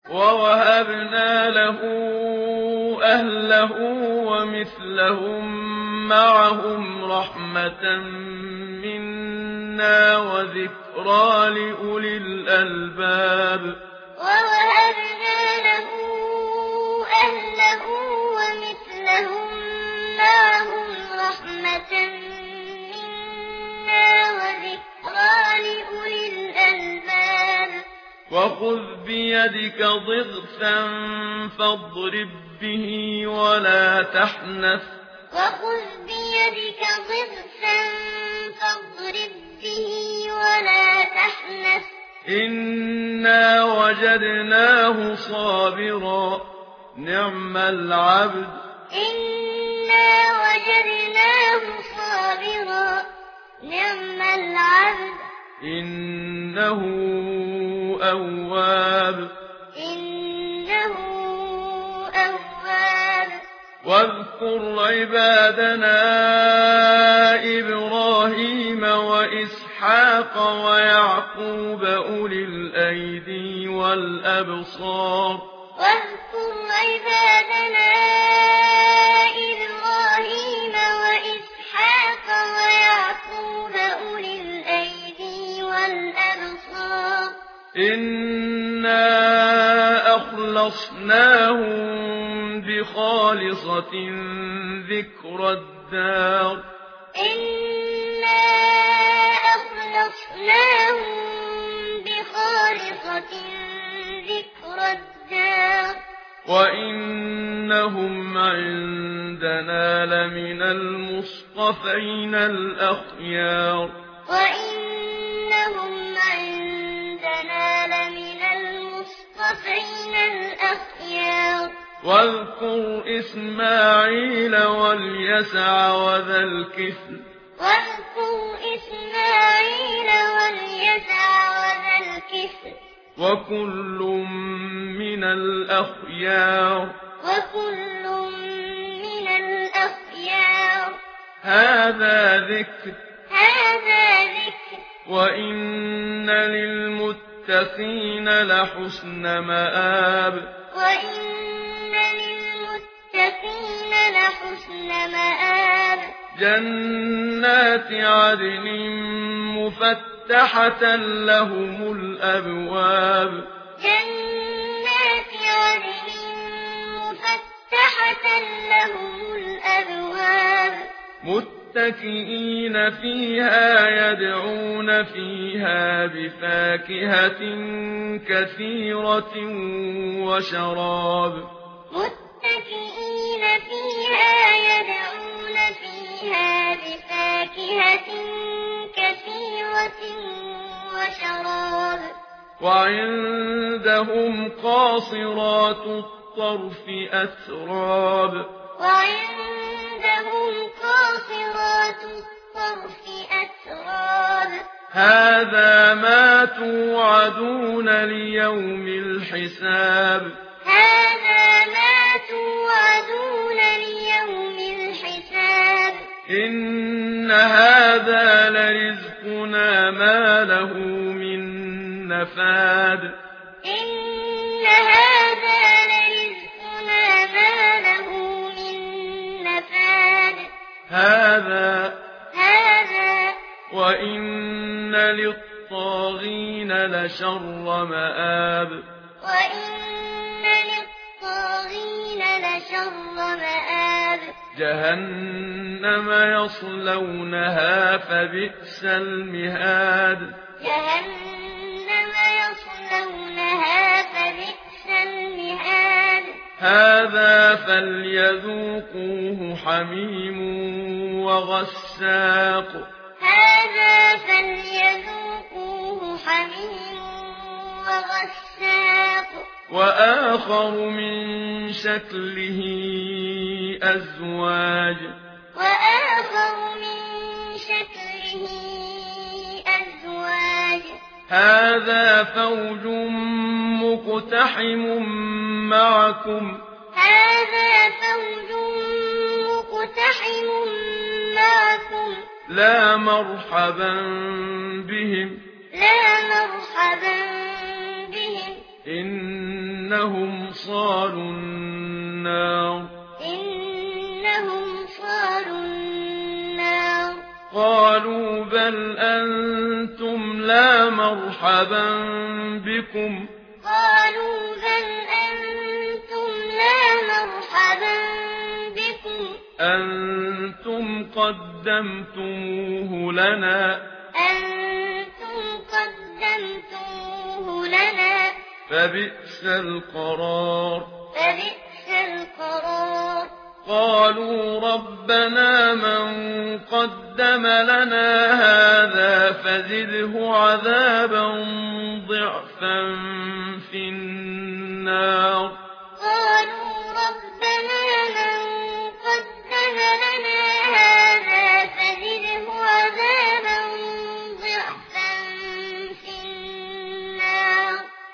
ووهبنا له أهله ومثلهم معهم رحمة منا وذكرى لأولي الألباب. ووهبنا له أهله ومثلهم معهم رحمة منا وذكرى لأولي الألباب. وخذ بيدك ضغثا فاضرب به ولا تحنث. وخذ بيدك ضغثا فاضرب به ولا تحنث. إنا وجدناه صابرا نعم العبد. إنا وجدناه صابرا نعم العبد. إنه أواب. إنه أواب. واذكر عبادنا إبراهيم وإسحاق ويعقوب أولي الأيدي والأبصار. واذكر عبادنا إبراهيم وإسحاق ويعقوب أولي الأيدي والأبصار. إنا أخلصناهم بخالصة ذكر الدار. إنا أخلصناهم بخالصة ذكر الدار. وإنهم عندنا لمن المصطفين الأخيار. وإنهم عندنا لمن المصطفين الأخيار. واذكر إسماعيل واليسع وذا الكفل. واذكر إسماعيل واليسع وذا الكفل. وكل من الأخيار. وكل من الأخيار. هذا ذكر. هذا ذكر. وإن للمتقين لحسن مآب. وإن للمتقين لحسن مآب. جنات عدن مفتحة لهم الأبواب. جنات عدن مفتحة لهم الأبواب. متكئين فيها يدعون فيها بفاكهة كثيرة وشراب. متكئين فيها يدعون فيها بفاكهة كثيرة وشراب. وعندهم قاصرات الطرف أتراب. وعندهم قاصرات الطرف أتراب. هذا ما توعدون ليوم الحساب. هذا ما توعدون ليوم الحساب. إن هذا لرزقنا ما له من نفاد. إن هذا لرزقنا ما له من نفاد. هذا وإن وإن للطاغين لشر مآب. وإن للطاغين لشر مآب. جهنم يصلونها فبئس المهاد. جهنم يصلونها فبئس المهاد. هذا فليذوقوه حميم وغساق. هذا فليذوقوه حميم وغساق. وآخر من شكله أزواج. وآخر من شكله أزواج. هذا فوج مقتحم معكم. هذا فوج مقتحم معكم. لا مرحبا بهم. لا مرحبا بهم. إنهم صالوا النار قالوا بل أنتم لا مرحبا بكم أنتم قدمتموه لنا فبئس القرار قالوا ربنا من قدم لنا هذا فزده عذابا ضعفا في النار